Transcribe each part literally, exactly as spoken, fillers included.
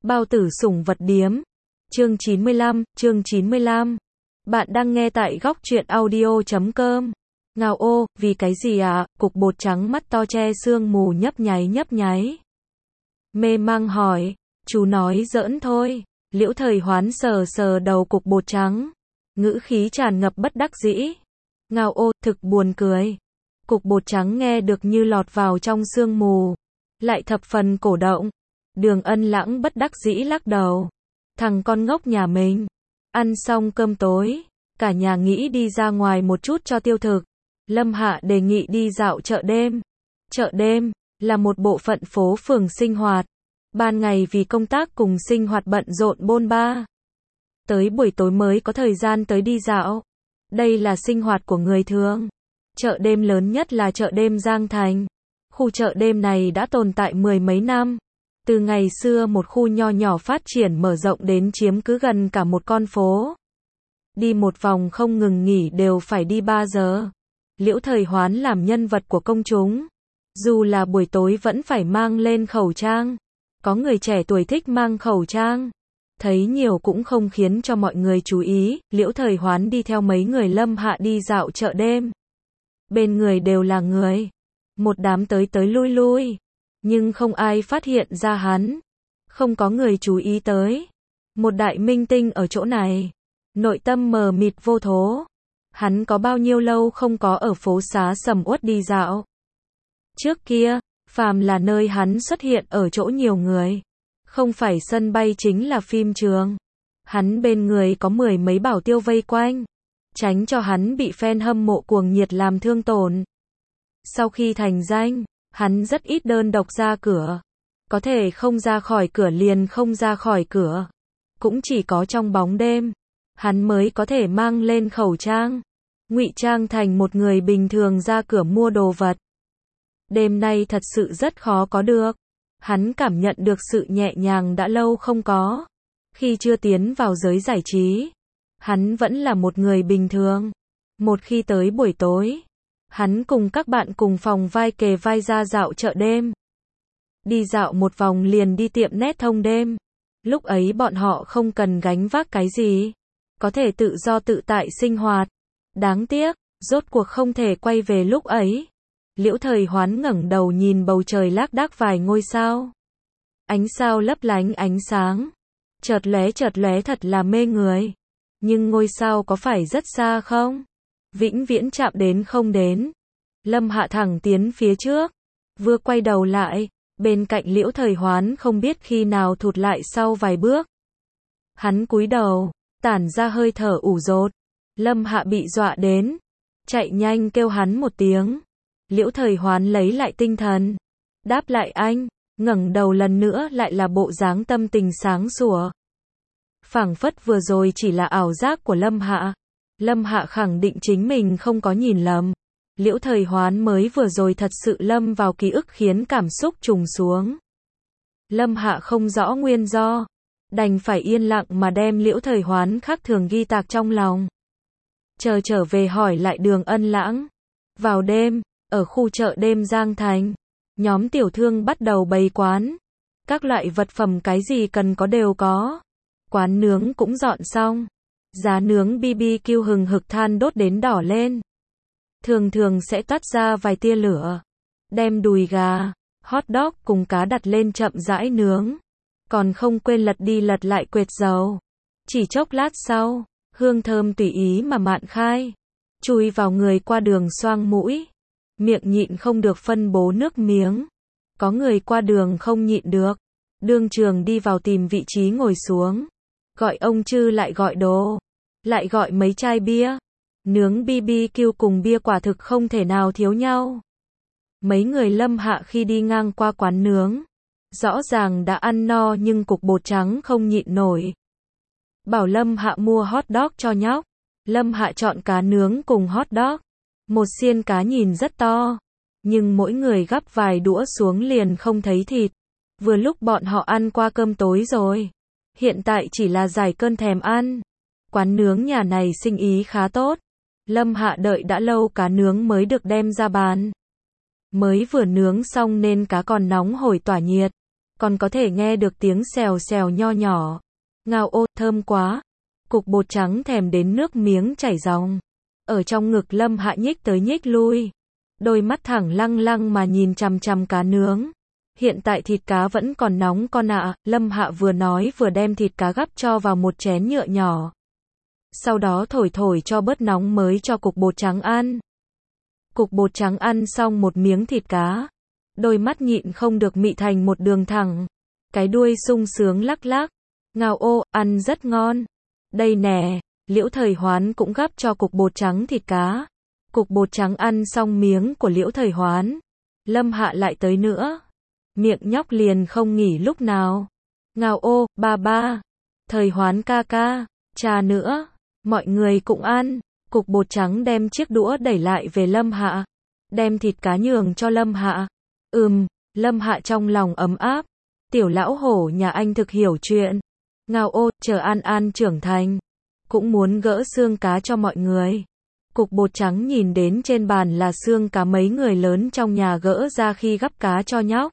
Bao tử sủng vật điếm. Chương chín mươi lăm, chương chín mươi lăm. Bạn đang nghe tại góc truyện audio chấm com. Ngao ô, vì cái gì ạ? À? Cục bột trắng mắt to che sương mù nhấp nháy nhấp nháy. Mê mang hỏi, chú nói giỡn thôi. Liễu Thời Hoán sờ sờ đầu cục bột trắng. Ngữ khí tràn ngập bất đắc dĩ. Ngao ô, thực buồn cười. Cục bột trắng nghe được như lọt vào trong sương mù. Lại thập phần cổ động. Đường Ân Lãng bất đắc dĩ lắc đầu. Thằng con ngốc nhà mình. Ăn xong cơm tối, cả nhà nghĩ đi ra ngoài một chút cho tiêu thực. Lâm Hạ đề nghị đi dạo chợ đêm. Chợ đêm là một bộ phận phố phường sinh hoạt. Ban ngày vì công tác cùng sinh hoạt bận rộn bôn ba. Tới buổi tối mới có thời gian tới đi dạo. Đây là sinh hoạt của người thường. Chợ đêm lớn nhất là chợ đêm Giang Thành. Khu chợ đêm này đã tồn tại mười mấy năm. Từ ngày xưa một khu nho nhỏ phát triển mở rộng đến chiếm cứ gần cả một con phố. Đi một vòng không ngừng nghỉ đều phải đi ba giờ. Liễu Thời Hoán làm nhân vật của công chúng. Dù là buổi tối vẫn phải mang lên khẩu trang. Có người trẻ tuổi thích mang khẩu trang. Thấy nhiều cũng không khiến cho mọi người chú ý. Liễu Thời Hoán đi theo mấy người Lâm Hạ đi dạo chợ đêm. Bên người đều là người. Một đám tới tới lui lui. Nhưng không ai phát hiện ra hắn. Không có người chú ý tới. Một đại minh tinh ở chỗ này. Nội tâm mờ mịt vô thố. Hắn có bao nhiêu lâu không có ở phố xá sầm uất đi dạo. Trước kia, phàm là nơi hắn xuất hiện ở chỗ nhiều người. Không phải sân bay chính là phim trường. Hắn bên người có mười mấy bảo tiêu vây quanh. Tránh cho hắn bị fan hâm mộ cuồng nhiệt làm thương tổn. Sau khi thành danh, hắn rất ít đơn độc ra cửa. Có thể không ra khỏi cửa liền không ra khỏi cửa. Cũng chỉ có trong bóng đêm, hắn mới có thể mang lên khẩu trang. Ngụy trang thành một người bình thường ra cửa mua đồ vật. Đêm nay thật sự rất khó có được. Hắn cảm nhận được sự nhẹ nhàng đã lâu không có. Khi chưa tiến vào giới giải trí, hắn vẫn là một người bình thường. Một khi tới buổi tối, hắn cùng các bạn cùng phòng vai kề vai ra dạo chợ đêm. Đi dạo một vòng liền đi tiệm nét thông đêm. Lúc ấy bọn họ không cần gánh vác cái gì. Có thể tự do tự tại sinh hoạt. Đáng tiếc, rốt cuộc không thể quay về lúc ấy. Liễu Thời Hoán ngẩng đầu nhìn bầu trời lác đác vài ngôi sao. Ánh sao lấp lánh ánh sáng. Chợt lóe chợt lóe thật là mê người. Nhưng ngôi sao có phải rất xa không? Vĩnh viễn chạm đến không đến. Lâm Hạ thẳng tiến phía trước. Vừa quay đầu lại, bên cạnh Liễu Thời Hoán không biết khi nào thụt lại sau vài bước. Hắn cúi đầu, tản ra hơi thở ủ rột. Lâm Hạ bị dọa đến. Chạy nhanh kêu hắn một tiếng. Liễu Thời Hoán lấy lại tinh thần. Đáp lại anh, ngẩng đầu lần nữa lại là bộ dáng tâm tình sáng sủa. Phảng phất vừa rồi chỉ là ảo giác của Lâm Hạ. Lâm Hạ khẳng định chính mình không có nhìn lầm. Liễu Thời Hoán mới vừa rồi thật sự lâm vào ký ức khiến cảm xúc trùng xuống. Lâm Hạ không rõ nguyên do. Đành phải yên lặng mà đem Liễu Thời Hoán khác thường ghi tạc trong lòng. Chờ trở về hỏi lại Đường Ân Lãng. Vào đêm, ở khu chợ đêm Giang Thành, nhóm tiểu thương bắt đầu bày quán. Các loại vật phẩm cái gì cần có đều có. Quán nướng cũng dọn xong. Giá nướng bê bê kiu hừng hực than đốt đến đỏ lên. Thường thường sẽ toát ra vài tia lửa. Đem đùi gà, hot dog cùng cá đặt lên chậm rãi nướng. Còn không quên lật đi lật lại quệt dầu. Chỉ chốc lát sau, hương thơm tùy ý mà mạn khai. Chui vào người qua đường xoang mũi. Miệng nhịn không được phân bố nước miếng. Có người qua đường không nhịn được. Đương trường đi vào tìm vị trí ngồi xuống. Gọi ông Trư lại gọi đồ. Lại gọi mấy chai bia. Nướng bê bê kiu cùng bia quả thực không thể nào thiếu nhau. Mấy người Lâm Hạ khi đi ngang qua quán nướng. Rõ ràng đã ăn no nhưng cục bột trắng không nhịn nổi. Bảo Lâm Hạ mua hot dog cho nhóc. Lâm Hạ chọn cá nướng cùng hot dog. Một xiên cá nhìn rất to. Nhưng mỗi người gắp vài đũa xuống liền không thấy thịt. Vừa lúc bọn họ ăn qua cơm tối rồi. Hiện tại chỉ là giải cơn thèm ăn. Quán nướng nhà này sinh ý khá tốt. Lâm Hạ đợi đã lâu cá nướng mới được đem ra bán. Mới vừa nướng xong nên cá còn nóng hổi tỏa nhiệt. còn có thể nghe được tiếng xèo xèo nho nhỏ. Ngao ô, thơm quá. Cục bột trắng thèm đến nước miếng chảy ròng. Ở trong ngực Lâm Hạ nhích tới nhích lui. Đôi mắt thẳng lăng lăng mà nhìn chằm chằm cá nướng. Hiện tại thịt cá vẫn còn nóng con ạ, à. Lâm Hạ vừa nói vừa đem thịt cá gắp cho vào một chén nhựa nhỏ. Sau đó thổi thổi cho bớt nóng mới cho cục bột trắng ăn. Cục bột trắng ăn xong một miếng thịt cá. Đôi mắt nhịn không được mị thành một đường thẳng. Cái đuôi sung sướng lắc lắc. Ngao ô, ăn rất ngon. Đây nè, Liễu Thời Hoán cũng gắp cho cục bột trắng thịt cá. Cục bột trắng ăn xong miếng của Liễu Thời Hoán. Lâm Hạ lại tới nữa. Miệng nhóc liền không nghỉ lúc nào. Ngao ô, ba ba. Thời Hoán ca ca. Cha nữa. Mọi người cũng ăn. Cục bột trắng đem chiếc đũa đẩy lại về Lâm Hạ. Đem thịt cá nhường cho Lâm Hạ. Ừm, Lâm Hạ trong lòng ấm áp. Tiểu lão hổ nhà anh thực hiểu chuyện. Ngao ô, chờ An An trưởng thành. Cũng muốn gỡ xương cá cho mọi người. Cục bột trắng nhìn đến trên bàn là xương cá mấy người lớn trong nhà gỡ ra khi gắp cá cho nhóc.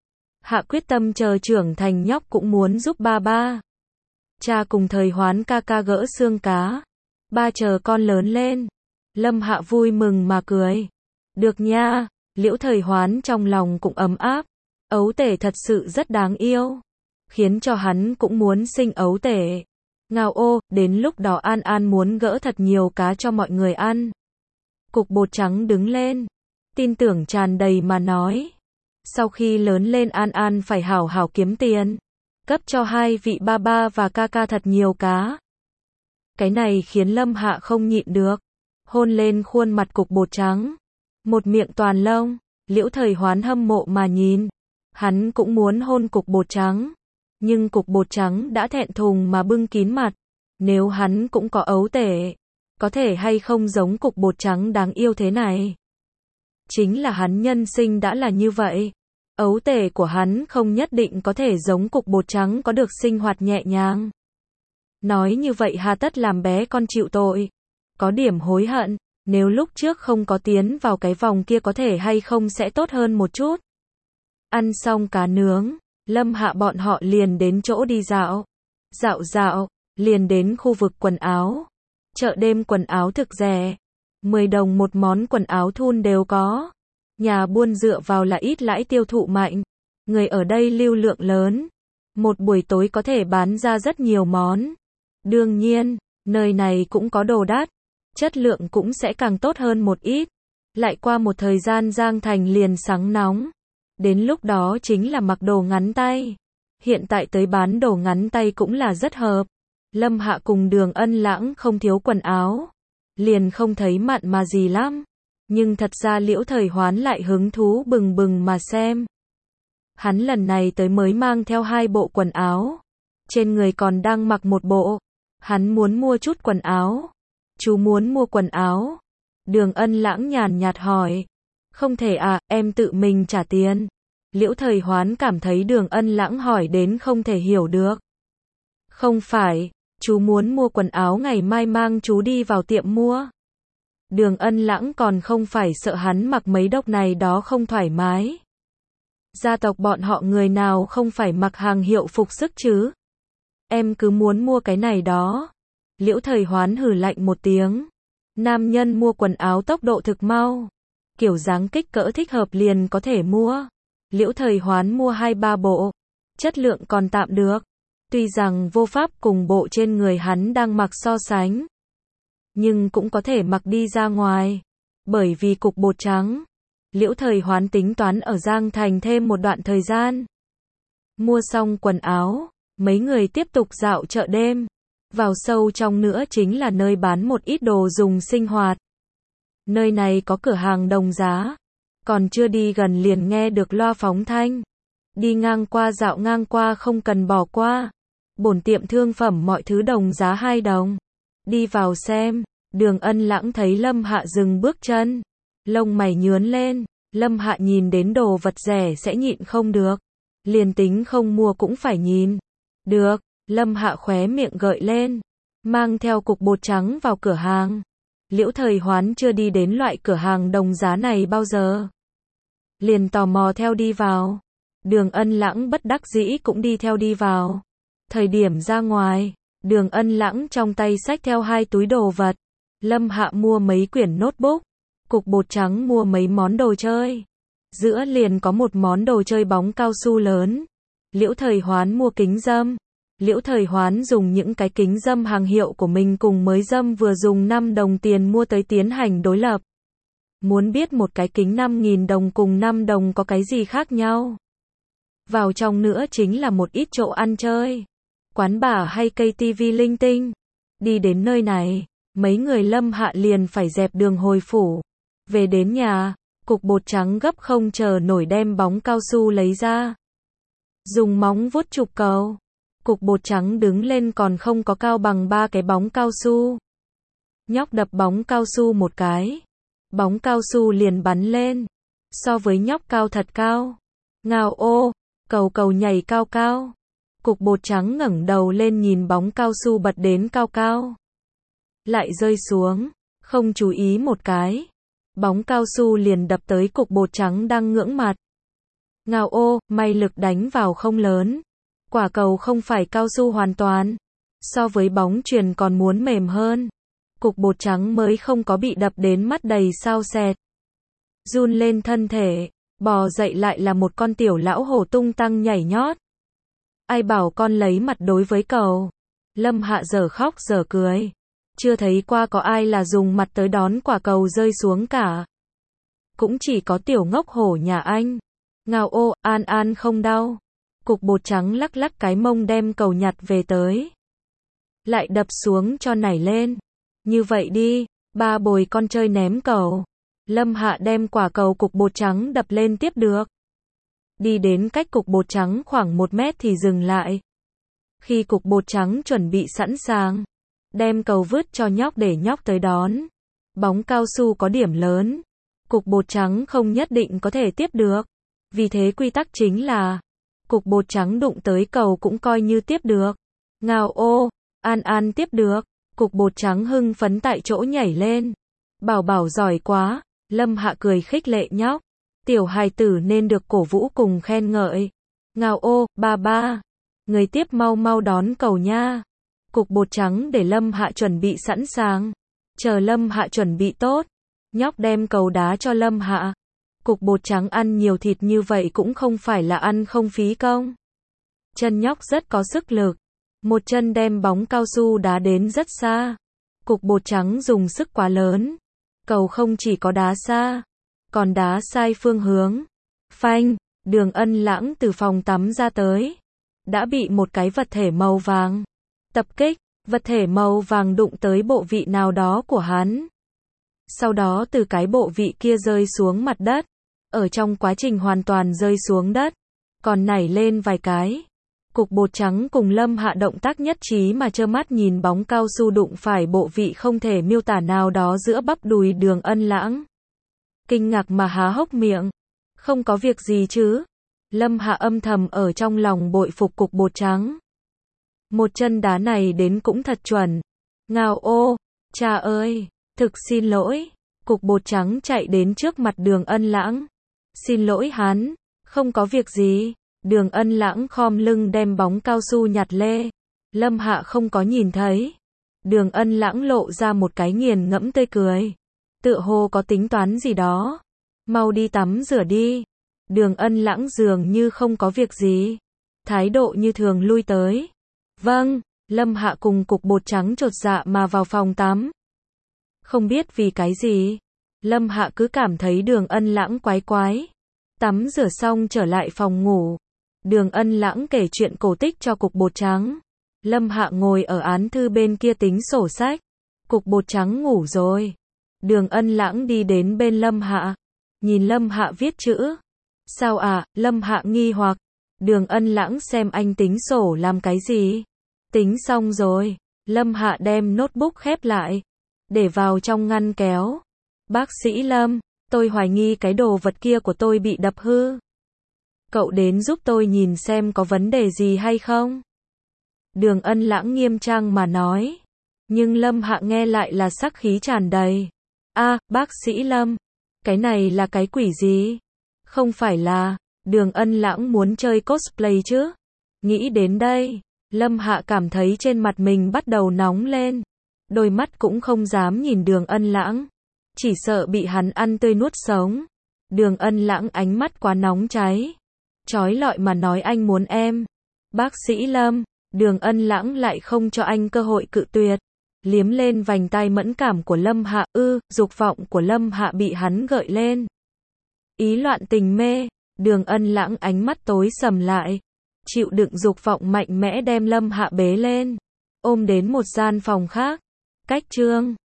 Hạ quyết tâm chờ trưởng thành nhóc cũng muốn giúp ba ba. Cha cùng Thời Hoán ca ca gỡ xương cá. Ba chờ con lớn lên. Lâm Hạ vui mừng mà cười. Được nha, Liễu Thời Hoán trong lòng cũng ấm áp. Ấu tể thật sự rất đáng yêu. Khiến cho hắn cũng muốn sinh ấu tể. Ngao ô, đến lúc đó An An muốn gỡ thật nhiều cá cho mọi người ăn. Cục bột trắng đứng lên. Tin tưởng tràn đầy mà nói. Sau khi lớn lên An An phải hảo hảo kiếm tiền. Cấp cho hai vị ba ba và ca ca thật nhiều cá. Cái này khiến Lâm Hạ không nhịn được. Hôn lên khuôn mặt cục bột trắng. Một miệng toàn lông. Liễu Thời Hoán hâm mộ mà nhìn. Hắn cũng muốn hôn cục bột trắng. Nhưng cục bột trắng đã thẹn thùng mà bưng kín mặt. Nếu hắn cũng có ấu tể, có thể hay không giống cục bột trắng đáng yêu thế này. Chính là hắn nhân sinh đã là như vậy. Ấu tể của hắn không nhất định có thể giống cục bột trắng có được sinh hoạt nhẹ nhàng. Nói như vậy hà tất làm bé con chịu tội. Có điểm hối hận, nếu lúc trước không có tiến vào cái vòng kia có thể hay không sẽ tốt hơn một chút. Ăn xong cá nướng, Lâm Hạ bọn họ liền đến chỗ đi dạo. Dạo dạo, liền đến khu vực quần áo. Chợ đêm quần áo thực rẻ. mười đồng một món quần áo thun đều có. Nhà buôn dựa vào là ít lãi tiêu thụ mạnh. Người ở đây lưu lượng lớn. Một buổi tối có thể bán ra rất nhiều món. Đương nhiên, nơi này cũng có đồ đắt. Chất lượng cũng sẽ càng tốt hơn một ít. Lại qua một thời gian Giang Thành liền sáng nóng. Đến lúc đó chính là mặc đồ ngắn tay. Hiện tại tới bán đồ ngắn tay cũng là rất hợp. Lâm Hạ cùng Đường Ân Lãng không thiếu quần áo. Liền không thấy mặn mà gì lắm. Nhưng thật ra Liễu Thời Hoán lại hứng thú bừng bừng mà xem. Hắn lần này tới mới mang theo hai bộ quần áo. Trên người còn đang mặc một bộ. Hắn muốn mua chút quần áo. Chú muốn mua quần áo. Đường Ân Lãng nhàn nhạt hỏi. Không thể à, em tự mình trả tiền. Liễu Thời Hoán cảm thấy Đường Ân Lãng hỏi đến không thể hiểu được. Không phải, chú muốn mua quần áo ngày mai mang chú đi vào tiệm mua. Đường Ân Lãng còn không phải sợ hắn mặc mấy độc này đó không thoải mái. Gia tộc bọn họ người nào không phải mặc hàng hiệu phục sức chứ. Em cứ muốn mua cái này đó. Liễu Thời Hoán hừ lạnh một tiếng. Nam nhân mua quần áo tốc độ thực mau. Kiểu dáng kích cỡ thích hợp liền có thể mua. Liễu Thời Hoán mua hai ba bộ. Chất lượng còn tạm được. Tuy rằng vô pháp cùng bộ trên người hắn đang mặc so sánh. Nhưng cũng có thể mặc đi ra ngoài. Bởi vì cục bột trắng. Liễu Thời Hoán tính toán ở Giang Thành thêm một đoạn thời gian. Mua xong quần áo. Mấy người tiếp tục dạo chợ đêm. Vào sâu trong nữa chính là nơi bán một ít đồ dùng sinh hoạt. Nơi này có cửa hàng đồng giá. Còn chưa đi gần liền nghe được loa phóng thanh. Đi ngang qua dạo ngang qua không cần bỏ qua. Bổn tiệm thương phẩm mọi thứ đồng giá hai đồng. Đi vào xem. Đường Ân Lãng thấy Lâm Hạ dừng bước chân. Lông mày nhướn lên. Lâm Hạ nhìn đến đồ vật rẻ sẽ nhịn không được. Liền tính không mua cũng phải nhìn. Được. Lâm Hạ khóe miệng gợi lên. Mang theo cục bột trắng vào cửa hàng. Liễu Thời Hoán chưa đi đến loại cửa hàng đồng giá này bao giờ. Liền tò mò theo đi vào. Đường Ân Lãng bất đắc dĩ cũng đi theo đi vào. Thời điểm ra ngoài, Đường Ân Lãng trong tay xách theo hai túi đồ vật. Lâm Hạ mua mấy quyển notebook, Cục Bột Trắng mua mấy món đồ chơi. Giữa liền có một món đồ chơi bóng cao su lớn. Liễu Thời Hoán mua kính râm. Liễu Thời Hoán dùng những cái kính râm hàng hiệu của mình cùng mới râm vừa dùng năm đồng tiền mua tới tiến hành đối lập. Muốn biết một cái kính năm nghìn đồng cùng năm đồng có cái gì khác nhau? Vào trong nữa chính là một ít chỗ ăn chơi, quán bar hay cây tivi linh tinh. Đi đến nơi này, mấy người Lâm Hạ liền phải dẹp đường hồi phủ. Về đến nhà, Cục Bột Trắng gấp không chờ nổi đem bóng cao su lấy ra. Dùng móng vuốt chụp cầu. Cục Bột Trắng đứng lên còn không có cao bằng ba cái bóng cao su. Nhóc đập bóng cao su một cái. Bóng cao su liền bắn lên. So với nhóc cao thật cao. Ngao ô, cầu cầu nhảy cao cao. Cục Bột Trắng ngẩng đầu lên nhìn bóng cao su bật đến cao cao. Lại rơi xuống, không chú ý một cái. Bóng cao su liền đập tới Cục Bột Trắng đang ngưỡng mặt. Ngao ô, may lực đánh vào không lớn. Quả cầu không phải cao su hoàn toàn. So với bóng chuyền còn muốn mềm hơn. Cục Bột Trắng mới không có bị đập đến mắt đầy sao sẹt. Run lên thân thể, bò dậy lại là một con tiểu lão hổ tung tăng nhảy nhót. Ai bảo con lấy mặt đối với cầu. Lâm Hạ dở khóc dở cười. Chưa thấy qua có ai là dùng mặt tới đón quả cầu rơi xuống cả. Cũng chỉ có tiểu ngốc hổ nhà anh. Ngao ô, An An không đau. Cục Bột Trắng lắc lắc cái mông đem cầu nhặt về tới. Lại đập xuống cho nảy lên. Như vậy đi, ba bồi con chơi ném cầu. Lâm Hạ đem quả cầu Cục Bột Trắng đập lên tiếp được. Đi đến cách Cục Bột Trắng khoảng một mét thì dừng lại. Khi Cục Bột Trắng chuẩn bị sẵn sàng, đem cầu vứt cho nhóc để nhóc tới đón. Bóng cao su có điểm lớn. Cục Bột Trắng không nhất định có thể tiếp được. Vì thế quy tắc chính là, Cục Bột Trắng đụng tới cầu cũng coi như tiếp được. Ngao ô, An An tiếp được. Cục Bột Trắng hưng phấn tại chỗ nhảy lên. Bảo bảo giỏi quá. Lâm Hạ cười khích lệ nhóc. Tiểu hài tử nên được cổ vũ cùng khen ngợi. Ngao ô, ba ba. Người tiếp mau mau đón cầu nha. Cục Bột Trắng để Lâm Hạ chuẩn bị sẵn sàng. Chờ Lâm Hạ chuẩn bị tốt. Nhóc đem cầu đá cho Lâm Hạ. Cục Bột Trắng ăn nhiều thịt như vậy cũng không phải là ăn không phí công. Chân nhóc rất có sức lực. Một chân đem bóng cao su đá đến rất xa. Cục Bột Trắng dùng sức quá lớn. Cầu không chỉ có đá xa, còn đá sai phương hướng. Phanh, Đường Ân Lãng từ phòng tắm ra tới. Đã bị một cái vật thể màu vàng tập kích. Vật thể màu vàng đụng tới bộ vị nào đó của hắn. Sau đó từ cái bộ vị kia rơi xuống mặt đất. Ở trong quá trình hoàn toàn rơi xuống đất, còn nảy lên vài cái. Cục Bột Trắng cùng Lâm Hạ động tác nhất trí mà trơ mắt nhìn bóng cao su đụng phải bộ vị không thể miêu tả nào đó giữa bắp đùi Đường Ân Lãng. Kinh ngạc mà há hốc miệng. Không có việc gì chứ? Lâm Hạ âm thầm ở trong lòng bội phục Cục Bột Trắng. Một chân đá này đến cũng thật chuẩn. Ngao ô, cha ơi, thực xin lỗi. Cục Bột Trắng chạy đến trước mặt Đường Ân Lãng. Xin lỗi hắn, không có việc gì. Đường Ân Lãng khom lưng đem bóng cao su nhặt lê. Lâm Hạ không có nhìn thấy. Đường Ân Lãng lộ ra một cái nghiền ngẫm tươi cười. Tựa hồ có tính toán gì đó. Mau đi tắm rửa đi. Đường Ân Lãng dường như không có việc gì. Thái độ như thường lui tới. Vâng, Lâm Hạ cùng Cục Bột Trắng chột dạ mà vào phòng tắm. Không biết vì cái gì, Lâm Hạ cứ cảm thấy Đường Ân Lãng quái quái. Tắm rửa xong trở lại phòng ngủ. Đường Ân Lãng kể chuyện cổ tích cho Cục Bột Trắng. Lâm Hạ ngồi ở án thư bên kia tính sổ sách. Cục Bột Trắng ngủ rồi. Đường Ân Lãng đi đến bên Lâm Hạ. Nhìn Lâm Hạ viết chữ. Sao à, Lâm Hạ nghi hoặc. Đường Ân Lãng xem anh tính sổ làm cái gì. Tính xong rồi. Lâm Hạ đem notebook khép lại. Để vào trong ngăn kéo. Bác sĩ Lâm, tôi hoài nghi cái đồ vật kia của tôi bị đập hư. Cậu đến giúp tôi nhìn xem có vấn đề gì hay không? Đường Ân Lãng nghiêm trang mà nói. Nhưng Lâm Hạ nghe lại là sắc khí tràn đầy. A, à, bác sĩ Lâm, cái này là cái quỷ gì? Không phải là, Đường Ân Lãng muốn chơi cosplay chứ? Nghĩ đến đây, Lâm Hạ cảm thấy trên mặt mình bắt đầu nóng lên. Đôi mắt cũng không dám nhìn Đường Ân Lãng. Chỉ sợ bị hắn ăn tươi nuốt sống. Đường Ân Lãng ánh mắt quá nóng cháy. Chói lọi mà nói anh muốn em. Bác sĩ Lâm, Đường Ân Lãng lại không cho anh cơ hội cự tuyệt. Liếm lên vành tai mẫn cảm của Lâm Hạ, ư, dục vọng của Lâm Hạ bị hắn gợi lên. Ý loạn tình mê, Đường Ân Lãng ánh mắt tối sầm lại. Chịu đựng dục vọng mạnh mẽ đem Lâm Hạ bế lên. Ôm đến một gian phòng khác. Cách chương